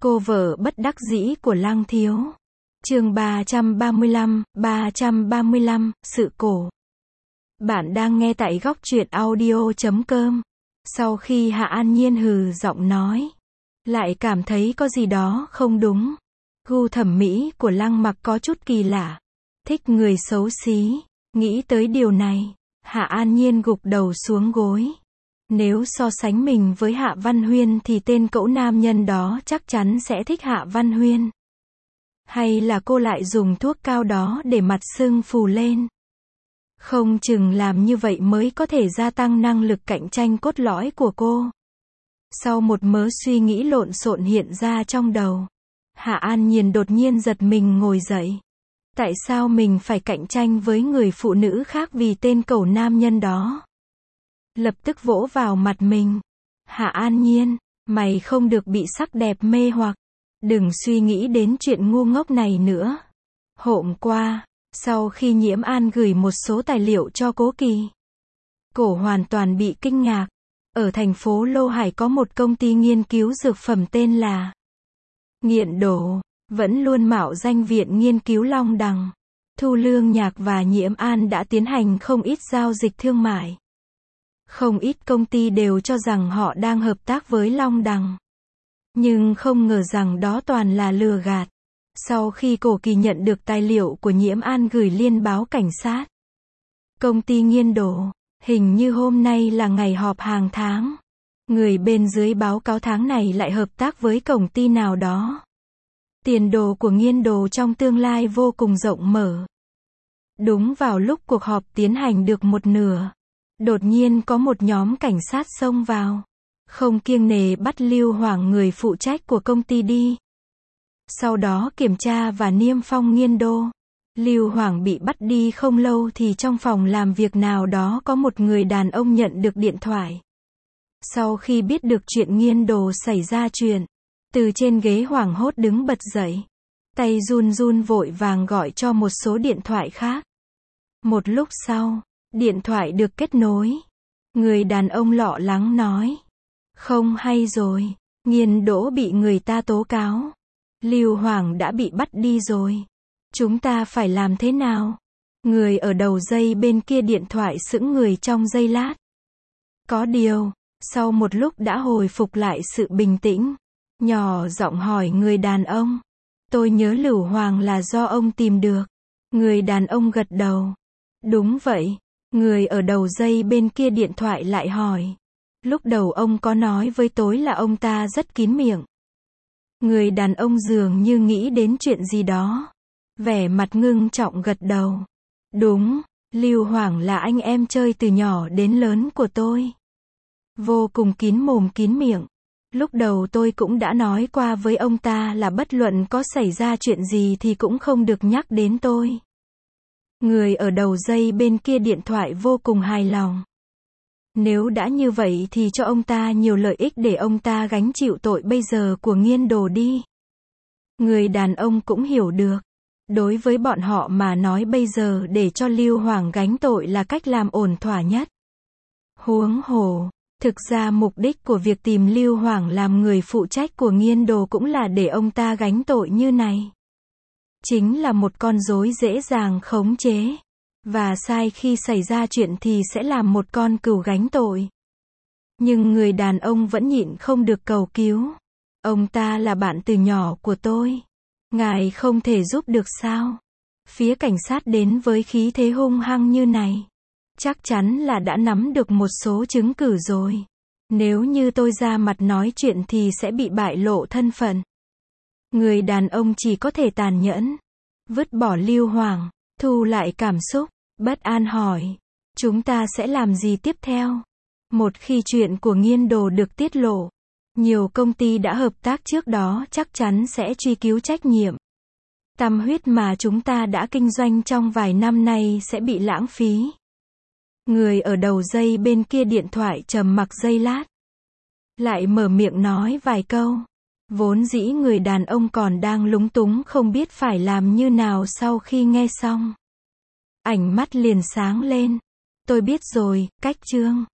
Cô vợ bất đắc dĩ của Lăng Thiếu. Chương 335, sự cổ. Bạn đang nghe tại góc truyện audio.com. Sau khi Hạ An Nhiên hừ giọng nói, lại cảm thấy có gì đó không đúng. Gu thẩm mỹ của Lăng Mặc có chút kỳ lạ. Thích người xấu xí. Nghĩ tới điều này, Hạ An Nhiên gục đầu xuống gối. Nếu so sánh mình với Hạ Văn Huyên thì tên cẩu nam nhân đó chắc chắn sẽ thích Hạ Văn Huyên. Hay là cô lại dùng thuốc cao đó để mặt sưng phù lên? Không chừng làm như vậy mới có thể gia tăng năng lực cạnh tranh cốt lõi của cô. Sau một mớ suy nghĩ lộn xộn hiện ra trong đầu, Hạ An Nhiên đột nhiên giật mình ngồi dậy. Tại sao mình phải cạnh tranh với người phụ nữ khác vì tên cẩu nam nhân đó? Lập tức vỗ vào mặt mình. Hạ An Nhiên, mày không được bị sắc đẹp mê hoặc. Đừng suy nghĩ đến chuyện ngu ngốc này nữa. Hôm qua, sau khi Nhiễm An gửi một số tài liệu cho Cố Kỳ, cô hoàn toàn bị kinh ngạc. Ở thành phố Lô Hải có một công ty nghiên cứu dược phẩm tên là Nghiện Đổ, vẫn luôn mạo danh Viện Nghiên cứu Long Đằng. Thu Lương Nhạc và Nhiễm An đã tiến hành không ít giao dịch thương mại. Không ít công ty đều cho rằng họ đang hợp tác với Long Đằng. Nhưng không ngờ rằng đó toàn là lừa gạt. Sau khi Cố Kỳ nhận được tài liệu của Nhiễm An gửi liên báo cảnh sát, công ty Nghiên Đổ, hình như hôm nay là ngày họp hàng tháng. Người bên dưới báo cáo tháng này lại hợp tác với công ty nào đó. Tiền đồ của Nghiên Đổ trong tương lai vô cùng rộng mở. Đúng vào lúc cuộc họp tiến hành được một nửa, đột nhiên có một nhóm cảnh sát xông vào, không kiêng nể bắt Lưu Hoàng, người phụ trách của công ty đi. Sau đó kiểm tra và niêm phong Nghiên Đổ. Lưu Hoàng bị bắt đi không lâu thì trong phòng làm việc nào đó có một người đàn ông nhận được điện thoại. Sau khi biết được chuyện Nghiên Đổ xảy ra chuyện, từ trên ghế hoảng hốt đứng bật dậy. Tay run run vội vàng gọi cho một số điện thoại khác. Một lúc sau, điện thoại được kết nối. Người đàn ông lo lắng nói. Không hay rồi, Nghiên Đổ bị người ta tố cáo. Lưu Hoàng đã bị bắt đi rồi. Chúng ta phải làm thế nào? Người ở đầu dây bên kia điện thoại sững người trong giây lát. Có điều, sau một lúc đã hồi phục lại sự bình tĩnh, nhỏ giọng hỏi người đàn ông. Tôi nhớ Lưu Hoàng là do ông tìm được. Người đàn ông gật đầu. Đúng vậy. Người ở đầu dây bên kia điện thoại lại hỏi. Lúc đầu ông có nói với tôi là ông ta rất kín miệng. Người đàn ông dường như nghĩ đến chuyện gì đó. Vẻ mặt ngưng trọng gật đầu. Đúng, Lưu Hoàng là anh em chơi từ nhỏ đến lớn của tôi. Vô cùng kín mồm kín miệng. Lúc đầu tôi cũng đã nói qua với ông ta là bất luận có xảy ra chuyện gì thì cũng không được nhắc đến tôi. Người ở đầu dây bên kia điện thoại vô cùng hài lòng. Nếu đã như vậy thì cho ông ta nhiều lợi ích để ông ta gánh chịu tội bây giờ của Nghiên Đổ đi. Người đàn ông cũng hiểu được. Đối với bọn họ mà nói bây giờ để cho Lưu Hoàng gánh tội là cách làm ổn thỏa nhất. Huống hồ, thực ra mục đích của việc tìm Lưu Hoàng làm người phụ trách của Nghiên Đổ cũng là để ông ta gánh tội như này. Chính là một con rối dễ dàng khống chế. Và sai khi xảy ra chuyện thì sẽ làm một con cừu gánh tội. Nhưng người đàn ông vẫn nhịn không được cầu cứu. Ông ta là bạn từ nhỏ của tôi. Ngài không thể giúp được sao? Phía cảnh sát đến với khí thế hung hăng như này. Chắc chắn là đã nắm được một số chứng cứ rồi. Nếu như tôi ra mặt nói chuyện thì sẽ bị bại lộ thân phận. Người đàn ông chỉ có thể tàn nhẫn vứt bỏ Lưu Hoàng, thu lại cảm xúc, bất an hỏi. Chúng ta sẽ làm gì tiếp theo? Một khi chuyện của Nghiên Đổ được tiết lộ, nhiều công ty đã hợp tác trước đó chắc chắn sẽ truy cứu trách nhiệm. Tâm huyết mà chúng ta đã kinh doanh trong vài năm nay sẽ bị lãng phí. Người ở đầu dây bên kia điện thoại trầm mặc giây lát, lại mở miệng nói vài câu. Vốn dĩ người đàn ông còn đang lúng túng không biết phải làm như nào sau khi nghe xong. Ánh mắt liền sáng lên. Tôi biết rồi, Cách Trương.